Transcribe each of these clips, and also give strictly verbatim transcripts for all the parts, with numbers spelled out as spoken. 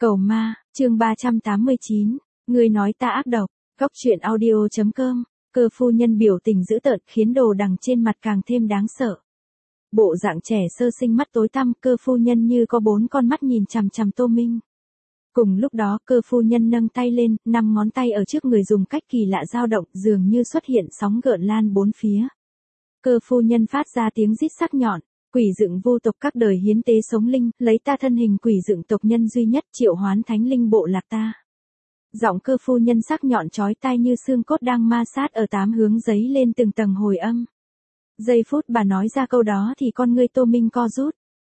Cầu ma, chương ba trăm tám mươi chín, người nói ta ác độc, góc truyện audio.com, Cơ phu nhân biểu tình dữ tợn khiến đồ đằng trên mặt càng thêm đáng sợ. Bộ dạng trẻ sơ sinh mắt tối tăm, Cơ phu nhân như có bốn con mắt nhìn chằm chằm Tô Minh. Cùng lúc đó, Cơ phu nhân nâng tay lên, năm ngón tay ở trước người dùng cách kỳ lạ dao động, dường như xuất hiện sóng gợn lan bốn phía. Cơ phu nhân phát ra tiếng rít sắc nhọn. Quỷ dựng vu tộc các đời hiến tế sống linh, lấy ta thân hình quỷ dựng tộc nhân duy nhất triệu hoán thánh linh bộ lạc ta. Giọng Cơ phu nhân sắc nhọn chói tai như xương cốt đang ma sát ở tám hướng giấy lên từng tầng hồi âm. Giây phút bà nói ra câu đó thì con ngươi Tô Minh co rút.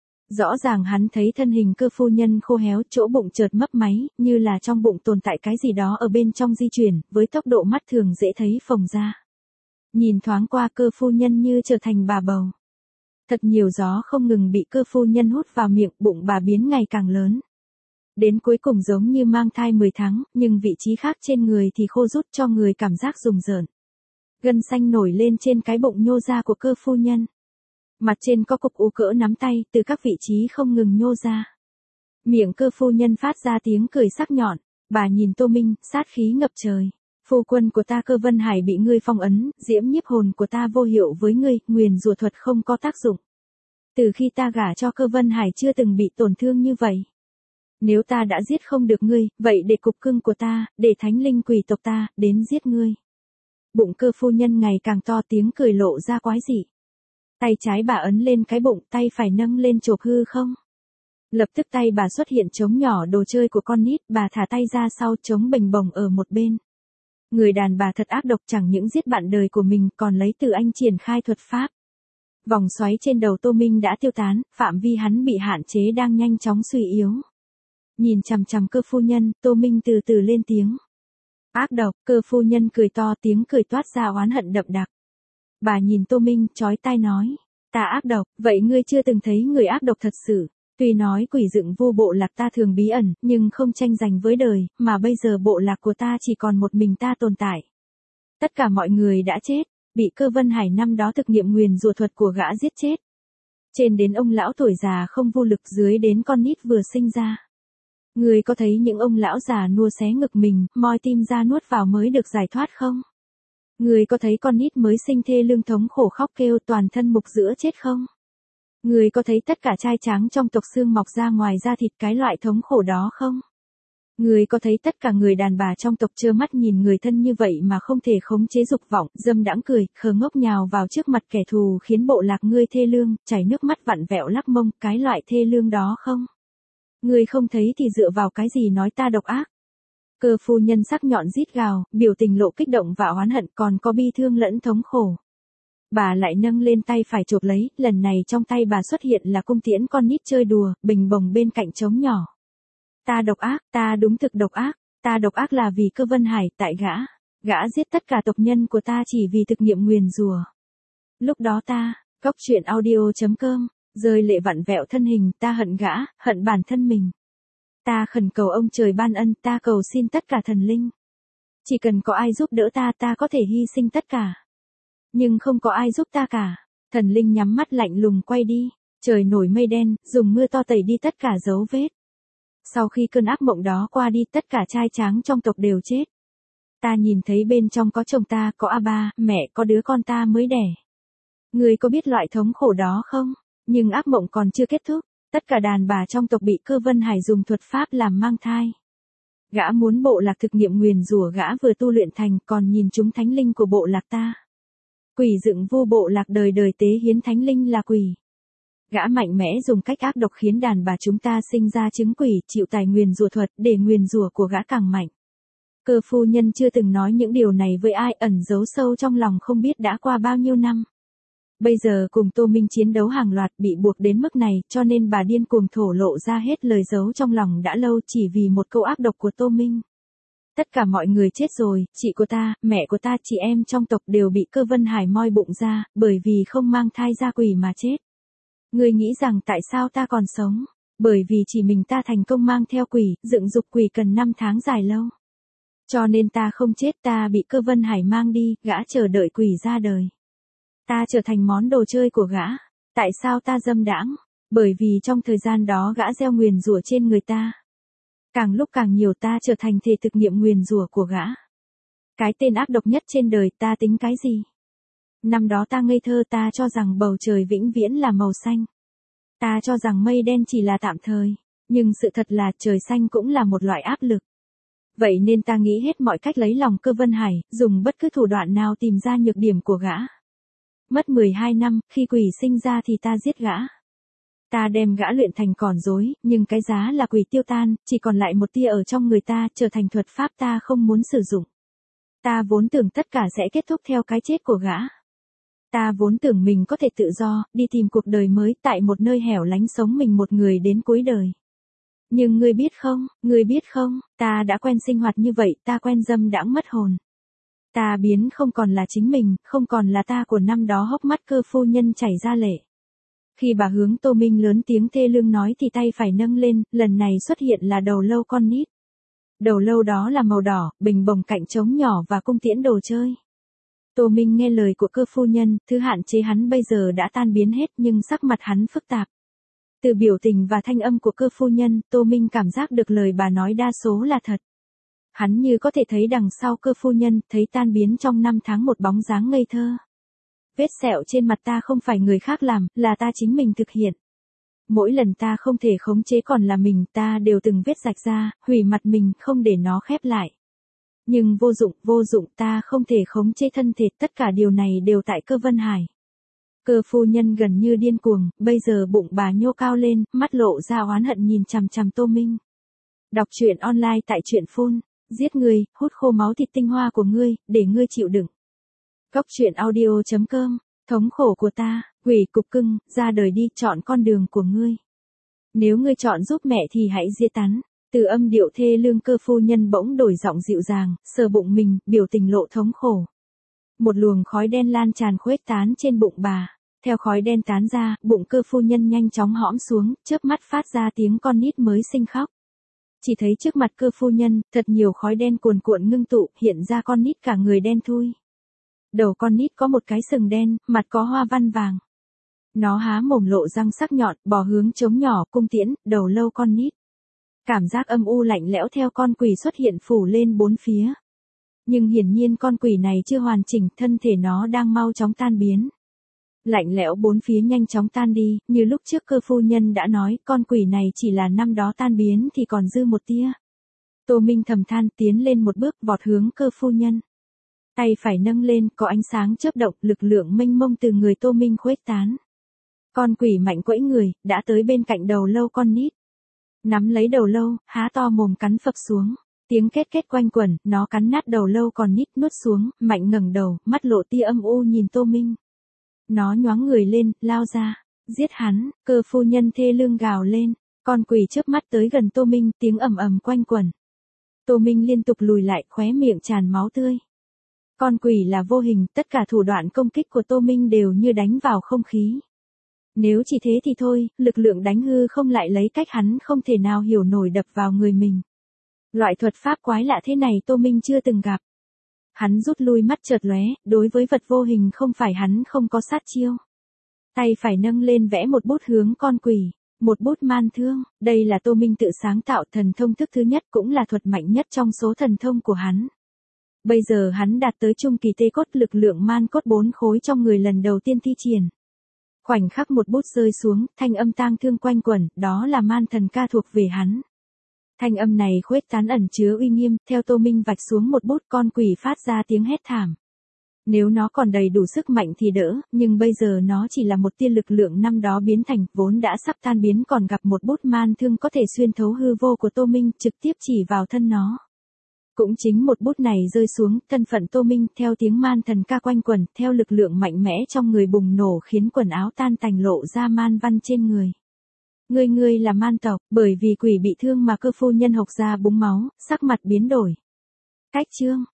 Rõ ràng hắn thấy thân hình Cơ phu nhân khô héo, chỗ bụng chợt mấp máy, như là trong bụng tồn tại cái gì đó ở bên trong di chuyển, với tốc độ mắt thường dễ thấy phồng ra. Nhìn thoáng qua, Cơ phu nhân như trở thành bà bầu. Thật nhiều gió không ngừng bị Cơ phu nhân hút vào miệng, bụng bà biến ngày càng lớn. Đến cuối cùng giống như mang thai mười tháng, nhưng vị trí khác trên người thì khô rút cho người cảm giác rùng rợn. Gân xanh nổi lên trên cái bụng nhô ra của Cơ phu nhân. Mặt trên có cục u cỡ nắm tay, từ các vị trí không ngừng nhô ra. Miệng Cơ phu nhân phát ra tiếng cười sắc nhọn, bà nhìn Tô Minh, sát khí ngập trời. Phu quân của ta Cơ Vân Hải bị ngươi phong ấn, diễm nhiếp hồn của ta vô hiệu với ngươi, nguyền rủa thuật không có tác dụng. Từ khi ta gả cho Cơ Vân Hải chưa từng bị tổn thương như vậy. Nếu ta đã giết không được ngươi, vậy để cục cưng của ta, để thánh linh quỷ tộc ta, đến giết ngươi. Bụng Cơ phu nhân ngày càng to, tiếng cười lộ ra quái dị. Tay trái bà ấn lên cái bụng, tay phải nâng lên chộp hư không. Lập tức tay bà xuất hiện trống nhỏ đồ chơi của con nít, bà thả tay ra sau trống bềnh bồng ở một bên. Người đàn bà thật ác độc, chẳng những giết bạn đời của mình còn lấy từ anh triển khai thuật pháp. Vòng xoáy trên đầu Tô Minh đã tiêu tán, phạm vi hắn bị hạn chế đang nhanh chóng suy yếu. Nhìn chằm chằm Cơ phu nhân, Tô Minh từ từ lên tiếng. Ác độc, Cơ phu nhân cười to, tiếng cười toát ra oán hận đậm đặc. Bà nhìn Tô Minh, chói tai nói, ta ác độc, vậy ngươi chưa từng thấy người ác độc thật sự. Tuy nói quỷ dựng vu bộ lạc ta thường bí ẩn, nhưng không tranh giành với đời, mà bây giờ bộ lạc của ta chỉ còn một mình ta tồn tại. Tất cả mọi người đã chết, bị Cơ Vân Hải năm đó thực nghiệm nguyền rủa thuật của gã giết chết. Trên đến ông lão tuổi già không vô lực, dưới đến con nít vừa sinh ra. Người có thấy những ông lão già nua xé ngực mình, moi tim ra nuốt vào mới được giải thoát không? Người có thấy con nít mới sinh thê lương thống khổ khóc kêu toàn thân mục giữa chết không? Người có thấy tất cả trai tráng trong tộc xương mọc ra ngoài da thịt cái loại thống khổ đó không? Người có thấy tất cả người đàn bà trong tộc trơ mắt nhìn người thân như vậy mà không thể khống chế dục vọng, dâm đãng cười, khờ ngốc nhào vào trước mặt kẻ thù khiến bộ lạc ngươi thê lương, chảy nước mắt vặn vẹo lắc mông, cái loại thê lương đó không? Người không thấy thì dựa vào cái gì nói ta độc ác? Cơ phu nhân sắc nhọn rít gào, biểu tình lộ kích động và oán hận, còn có bi thương lẫn thống khổ. Bà lại nâng lên tay phải chộp lấy, lần này trong tay bà xuất hiện là cung tiễn con nít chơi đùa, bình bồng bên cạnh trống nhỏ. Ta độc ác, ta đúng thực độc ác, ta độc ác là vì Cơ Vân Hải, tại gã. Gã giết tất cả tộc nhân của ta chỉ vì thực nghiệm nguyền rủa. Lúc đó ta, góc truyện audio.com, rơi lệ vặn vẹo thân hình, ta hận gã, hận bản thân mình. Ta khẩn cầu ông trời ban ân, ta cầu xin tất cả thần linh. Chỉ cần có ai giúp đỡ ta, ta có thể hy sinh tất cả. Nhưng không có ai giúp ta cả. Thần linh nhắm mắt lạnh lùng quay đi. Trời nổi mây đen, dùng mưa to tẩy đi tất cả dấu vết. Sau khi cơn ác mộng đó qua đi, tất cả trai tráng trong tộc đều chết. Ta nhìn thấy bên trong có chồng ta, có a ba, mẹ, có đứa con ta mới đẻ. Người có biết loại thống khổ đó không? Nhưng ác mộng còn chưa kết thúc. Tất cả đàn bà trong tộc bị Cơ Vân Hải dùng thuật pháp làm mang thai. Gã muốn bộ lạc thực nghiệm nguyền rủa gã vừa tu luyện thành, còn nhìn chúng thánh linh của bộ lạc ta. Quỷ dựng vu bộ lạc đời đời tế hiến thánh linh là quỷ. Gã mạnh mẽ dùng cách ác độc khiến đàn bà chúng ta sinh ra chứng quỷ, chịu tài nguyền rủa thuật để nguyền rủa của gã càng mạnh. Cơ phu nhân chưa từng nói những điều này với ai, ẩn giấu sâu trong lòng không biết đã qua bao nhiêu năm. Bây giờ cùng Tô Minh chiến đấu hàng loạt, bị buộc đến mức này, cho nên bà điên cuồng thổ lộ ra hết lời giấu trong lòng đã lâu chỉ vì một câu ác độc của Tô Minh. Tất cả mọi người chết rồi, chị của ta, mẹ của ta, chị em trong tộc đều bị Cơ Vân Hải moi bụng ra, bởi vì không mang thai ra quỷ mà chết. Người nghĩ rằng tại sao ta còn sống? Bởi vì chỉ mình ta thành công mang theo quỷ, dựng dục quỷ cần năm tháng dài lâu. Cho nên ta không chết, ta bị Cơ Vân Hải mang đi, gã chờ đợi quỷ ra đời. Ta trở thành món đồ chơi của gã. Tại sao ta dâm đãng? Bởi vì trong thời gian đó gã gieo nguyền rủa trên người ta. Càng lúc càng nhiều ta trở thành thể thực nghiệm nguyền rủa của gã. Cái tên ác độc nhất trên đời ta tính cái gì? Năm đó ta ngây thơ ta cho rằng bầu trời vĩnh viễn là màu xanh. Ta cho rằng mây đen chỉ là tạm thời. Nhưng sự thật là trời xanh cũng là một loại áp lực. Vậy nên ta nghĩ hết mọi cách lấy lòng Cơ Vân Hải, dùng bất cứ thủ đoạn nào tìm ra nhược điểm của gã. Mất mười hai năm, khi quỷ sinh ra thì ta giết gã. Ta đem gã luyện thành còn rối, nhưng cái giá là quỷ tiêu tan, chỉ còn lại một tia ở trong người ta, trở thành thuật pháp ta không muốn sử dụng. Ta vốn tưởng tất cả sẽ kết thúc theo cái chết của gã. Ta vốn tưởng mình có thể tự do, đi tìm cuộc đời mới tại một nơi hẻo lánh sống mình một người đến cuối đời. Nhưng ngươi biết không, ngươi biết không, ta đã quen sinh hoạt như vậy, ta quen dâm đãng mất hồn. Ta biến không còn là chính mình, không còn là ta của năm đó hốc mắt Cơ phu nhân chảy ra lệ. Khi bà hướng Tô Minh lớn tiếng thê lương nói thì tay phải nâng lên, lần này xuất hiện là đầu lâu con nít. Đầu lâu đó là màu đỏ, bình bồng cạnh trống nhỏ và cung tiễn đồ chơi. Tô Minh nghe lời của Cơ phu nhân, thứ hạn chế hắn bây giờ đã tan biến hết nhưng sắc mặt hắn phức tạp. Từ biểu tình và thanh âm của Cơ phu nhân, Tô Minh cảm giác được lời bà nói đa số là thật. Hắn như có thể thấy đằng sau Cơ phu nhân, thấy tan biến trong năm tháng một bóng dáng ngây thơ. Vết sẹo trên mặt ta không phải người khác làm, là ta chính mình thực hiện. Mỗi lần ta không thể khống chế còn là mình, ta đều từng vết rạch ra, hủy mặt mình, không để nó khép lại. Nhưng vô dụng, vô dụng, ta không thể khống chế thân thể, tất cả điều này đều tại Cơ Vân Hải. Cơ phu nhân gần như điên cuồng, bây giờ bụng bà nhô cao lên, mắt lộ ra oán hận nhìn chằm chằm Tô Minh. Đọc truyện online tại truyện phun, giết người, hút khô máu thịt tinh hoa của ngươi, để ngươi chịu đựng. Góc truyện audio chấm com, thống khổ của ta, quỷ cục cưng, ra đời đi, chọn con đường của ngươi. Nếu ngươi chọn giúp mẹ thì hãy giết tán. Từ âm điệu thê lương Cơ phu nhân bỗng đổi giọng dịu dàng, sờ bụng mình, biểu tình lộ thống khổ. Một luồng khói đen lan tràn khuếch tán trên bụng bà. Theo khói đen tán ra, bụng Cơ phu nhân nhanh chóng hõm xuống, chớp mắt phát ra tiếng con nít mới sinh khóc. Chỉ thấy trước mặt Cơ phu nhân, thật nhiều khói đen cuồn cuộn ngưng tụ, hiện ra con nít cả người đen thui. Đầu con nít có một cái sừng đen, mặt có hoa văn vàng. Nó há mồm lộ răng sắc nhọn, bò hướng trống nhỏ, cung tiễn, đầu lâu con nít. Cảm giác âm u lạnh lẽo theo con quỷ xuất hiện phủ lên bốn phía. Nhưng hiển nhiên con quỷ này chưa hoàn chỉnh, thân thể nó đang mau chóng tan biến. Lạnh lẽo bốn phía nhanh chóng tan đi, như lúc trước Cơ phu nhân đã nói, con quỷ này chỉ là năm đó tan biến thì còn dư một tia. Tô Minh thầm than, tiến lên một bước, vọt hướng Cơ phu nhân. Tay phải nâng lên, có ánh sáng chớp động, lực lượng mênh mông từ người Tô Minh khuếch tán. Con quỷ mạnh quẫy người, đã tới bên cạnh đầu lâu con nít. Nắm lấy đầu lâu, há to mồm cắn phập xuống. Tiếng két két quanh quẩn, nó cắn nát đầu lâu còn nít nuốt xuống, mạnh ngẩng đầu, mắt lộ tia âm u nhìn Tô Minh. Nó nhoáng người lên, lao ra. Giết hắn, Cơ phu nhân thê lương gào lên. Con quỷ chớp mắt tới gần Tô Minh, tiếng ầm ầm quanh quẩn. Tô Minh liên tục lùi lại, khóe miệng tràn máu tươi. Con quỷ là vô hình, tất cả thủ đoạn công kích của Tô Minh đều như đánh vào không khí. Nếu chỉ thế thì thôi, lực lượng đánh hư không lại lấy cách hắn không thể nào hiểu nổi đập vào người mình. Loại thuật pháp quái lạ thế này Tô Minh chưa từng gặp. Hắn rút lui mắt chợt lóe, đối với vật vô hình không phải hắn không có sát chiêu. Tay phải nâng lên vẽ một bút hướng con quỷ, một bút man thương, đây là Tô Minh tự sáng tạo thần thông thức thứ nhất cũng là thuật mạnh nhất trong số thần thông của hắn. Bây giờ hắn đạt tới trung kỳ tê cốt, lực lượng man cốt bốn khối trong người lần đầu tiên thi triển. Khoảnh khắc một bút rơi xuống, thanh âm tang thương quanh quẩn, đó là man thần ca thuộc về hắn. Thanh âm này khuếch tán ẩn chứa uy nghiêm, theo Tô Minh vạch xuống một bút, con quỷ phát ra tiếng hét thảm. Nếu nó còn đầy đủ sức mạnh thì đỡ, nhưng bây giờ nó chỉ là một tia lực lượng năm đó biến thành, vốn đã sắp tan biến còn gặp một bút man thương có thể xuyên thấu hư vô của Tô Minh, trực tiếp chỉ vào thân nó. Cũng chính một bút này rơi xuống, thân phận Tô Minh theo tiếng man thần ca quanh quẩn, theo lực lượng mạnh mẽ trong người bùng nổ khiến quần áo tan tành lộ ra man văn trên người. Ngươi ngươi là man tộc, bởi vì quỷ bị thương mà Cơ phu nhân hộc ra búng máu, sắc mặt biến đổi. Cách chương,